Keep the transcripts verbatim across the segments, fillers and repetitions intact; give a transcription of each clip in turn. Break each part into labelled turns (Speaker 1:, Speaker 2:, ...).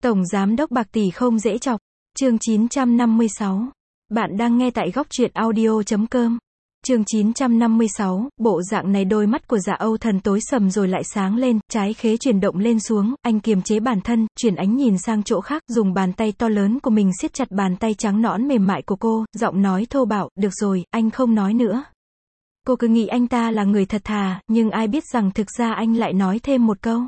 Speaker 1: Tổng giám đốc bạc tỷ không dễ chọc. Chương chín trăm năm mươi sáu. Bạn đang nghe tại góc truyện audio chấm com. Chương chín trăm năm mươi sáu, bộ dạng này đôi mắt của Dạ Âu Thần tối sầm rồi lại sáng lên, trái khế chuyển động lên xuống, anh kiềm chế bản thân, chuyển ánh nhìn sang chỗ khác, dùng bàn tay to lớn của mình siết chặt bàn tay trắng nõn mềm mại của cô, giọng nói thô bạo, được rồi, anh không nói nữa. Cô cứ nghĩ anh ta là người thật thà, nhưng ai biết rằng thực ra anh lại nói thêm một câu.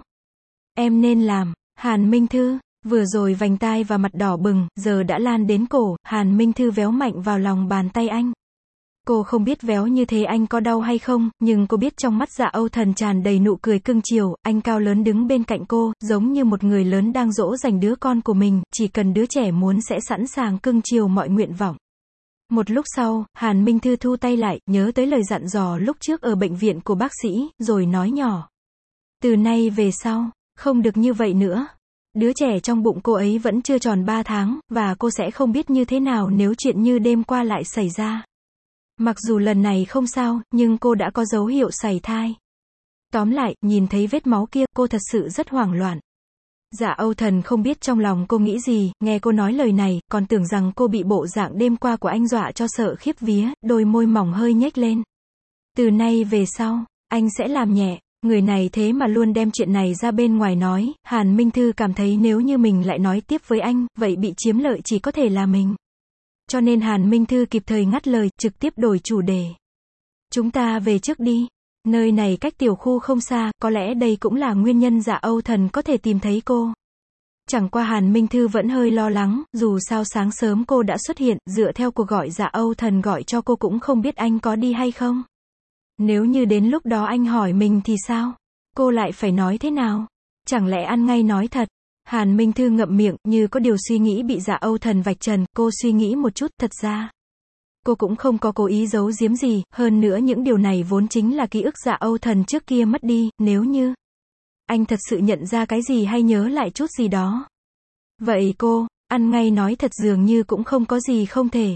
Speaker 1: Em nên làm, Hàn Minh Thư. Vừa rồi vành tai và mặt đỏ bừng, giờ đã lan đến cổ, Hàn Minh Thư véo mạnh vào lòng bàn tay anh. Cô không biết véo như thế anh có đau hay không, nhưng cô biết trong mắt Dạ Âu Thần tràn đầy nụ cười cưng chiều, anh cao lớn đứng bên cạnh cô, giống như một người lớn đang dỗ dành đứa con của mình, chỉ cần đứa trẻ muốn sẽ sẵn sàng cưng chiều mọi nguyện vọng. Một lúc sau, Hàn Minh Thư thu tay lại, nhớ tới lời dặn dò lúc trước ở bệnh viện của bác sĩ, rồi nói nhỏ. Từ nay về sau, không được như vậy nữa. Đứa trẻ trong bụng cô ấy vẫn chưa tròn ba tháng, và cô sẽ không biết như thế nào nếu chuyện như đêm qua lại xảy ra. Mặc dù lần này không sao, nhưng cô đã có dấu hiệu sảy thai. Tóm lại, nhìn thấy vết máu kia, cô thật sự rất hoảng loạn. Dạ Âu Thần không biết trong lòng cô nghĩ gì, nghe cô nói lời này, còn tưởng rằng cô bị bộ dạng đêm qua của anh dọa cho sợ khiếp vía, đôi môi mỏng hơi nhếch lên. Từ nay về sau, anh sẽ làm nhẹ. Người này thế mà luôn đem chuyện này ra bên ngoài nói, Hàn Minh Thư cảm thấy nếu như mình lại nói tiếp với anh, vậy bị chiếm lợi chỉ có thể là mình. Cho nên Hàn Minh Thư kịp thời ngắt lời, trực tiếp đổi chủ đề. Chúng ta về trước đi. Nơi này cách tiểu khu không xa, có lẽ đây cũng là nguyên nhân Dạ Âu Thần có thể tìm thấy cô. Chẳng qua Hàn Minh Thư vẫn hơi lo lắng, dù sao sáng sớm cô đã xuất hiện, dựa theo cuộc gọi Dạ Âu Thần gọi cho cô cũng không biết anh có đi hay không. Nếu như đến lúc đó anh hỏi mình thì sao? Cô lại phải nói thế nào? Chẳng lẽ ăn ngay nói thật? Hàn Minh Thư ngậm miệng, như có điều suy nghĩ bị Dạ Âu Thần vạch trần, cô suy nghĩ một chút, thật ra. Cô cũng không có cố ý giấu giếm gì, hơn nữa những điều này vốn chính là ký ức Dạ Âu Thần trước kia mất đi, nếu như anh thật sự nhận ra cái gì hay nhớ lại chút gì đó. Vậy cô, ăn ngay nói thật dường như cũng không có gì không thể.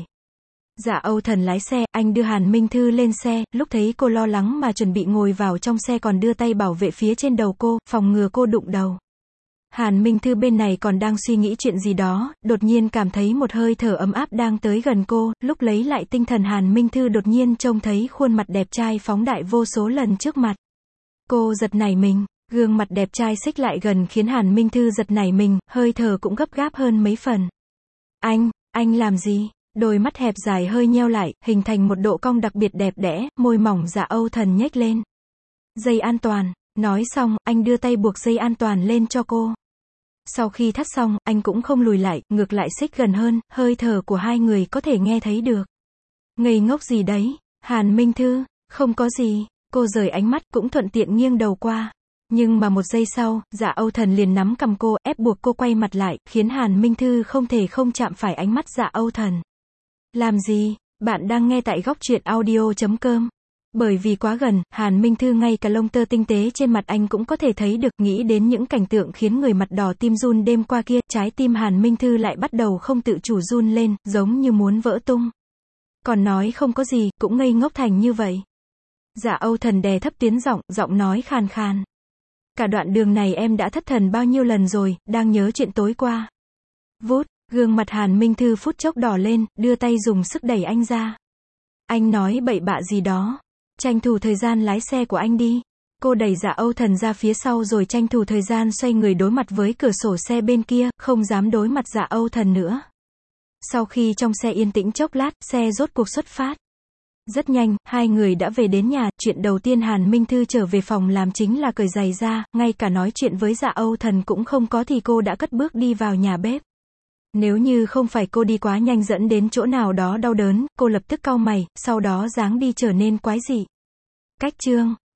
Speaker 1: Dạ Âu Thần lái xe, anh đưa Hàn Minh Thư lên xe, lúc thấy cô lo lắng mà chuẩn bị ngồi vào trong xe còn đưa tay bảo vệ phía trên đầu cô, phòng ngừa cô đụng đầu. Hàn Minh Thư bên này còn đang suy nghĩ chuyện gì đó, đột nhiên cảm thấy một hơi thở ấm áp đang tới gần cô, lúc lấy lại tinh thần Hàn Minh Thư đột nhiên trông thấy khuôn mặt đẹp trai phóng đại vô số lần trước mặt. Cô giật nảy mình, gương mặt đẹp trai xích lại gần khiến Hàn Minh Thư giật nảy mình, hơi thở cũng gấp gáp hơn mấy phần. Anh, anh làm gì? Đôi mắt hẹp dài hơi nheo lại, hình thành một độ cong đặc biệt đẹp đẽ, môi mỏng Dạ Âu Thần nhếch lên. Dây an toàn, nói xong, anh đưa tay buộc dây an toàn lên cho cô. Sau khi thắt xong, anh cũng không lùi lại, ngược lại xích gần hơn, hơi thở của hai người có thể nghe thấy được. Ngây ngốc gì đấy? Hàn Minh Thư, không có gì, cô rời ánh mắt, cũng thuận tiện nghiêng đầu qua. Nhưng mà một giây sau, Dạ Âu Thần liền nắm cầm cô, ép buộc cô quay mặt lại, khiến Hàn Minh Thư không thể không chạm phải ánh mắt Dạ Âu Thần. Làm gì? Bạn đang nghe tại góc truyện audio chấm com. Bởi vì quá gần, Hàn Minh Thư ngay cả lông tơ tinh tế trên mặt anh cũng có thể thấy được, nghĩ đến những cảnh tượng khiến người mặt đỏ tim run đêm qua kia, trái tim Hàn Minh Thư lại bắt đầu không tự chủ run lên, giống như muốn vỡ tung. Còn nói không có gì, cũng ngây ngốc thành như vậy. Dạ Âu Thần đè thấp tiếng giọng, giọng nói khàn khàn. Cả đoạn đường này em đã thất thần bao nhiêu lần rồi, đang nhớ chuyện tối qua. Vút. Gương mặt Hàn Minh Thư phút chốc đỏ lên, đưa tay dùng sức đẩy anh ra. Anh nói bậy bạ gì đó. Tranh thủ thời gian lái xe của anh đi. Cô đẩy Dạ Âu Thần ra phía sau rồi tranh thủ thời gian xoay người đối mặt với cửa sổ xe bên kia, không dám đối mặt Dạ Âu Thần nữa. Sau khi trong xe yên tĩnh chốc lát, xe rốt cuộc xuất phát. Rất nhanh, hai người đã về đến nhà, chuyện đầu tiên Hàn Minh Thư trở về phòng làm chính là cởi giày ra, ngay cả nói chuyện với Dạ Âu Thần cũng không có thì cô đã cất bước đi vào nhà bếp. Nếu như không phải cô đi quá nhanh dẫn đến chỗ nào đó đau đớn, cô lập tức cau mày, sau đó dáng đi trở nên quái dị. Cách chương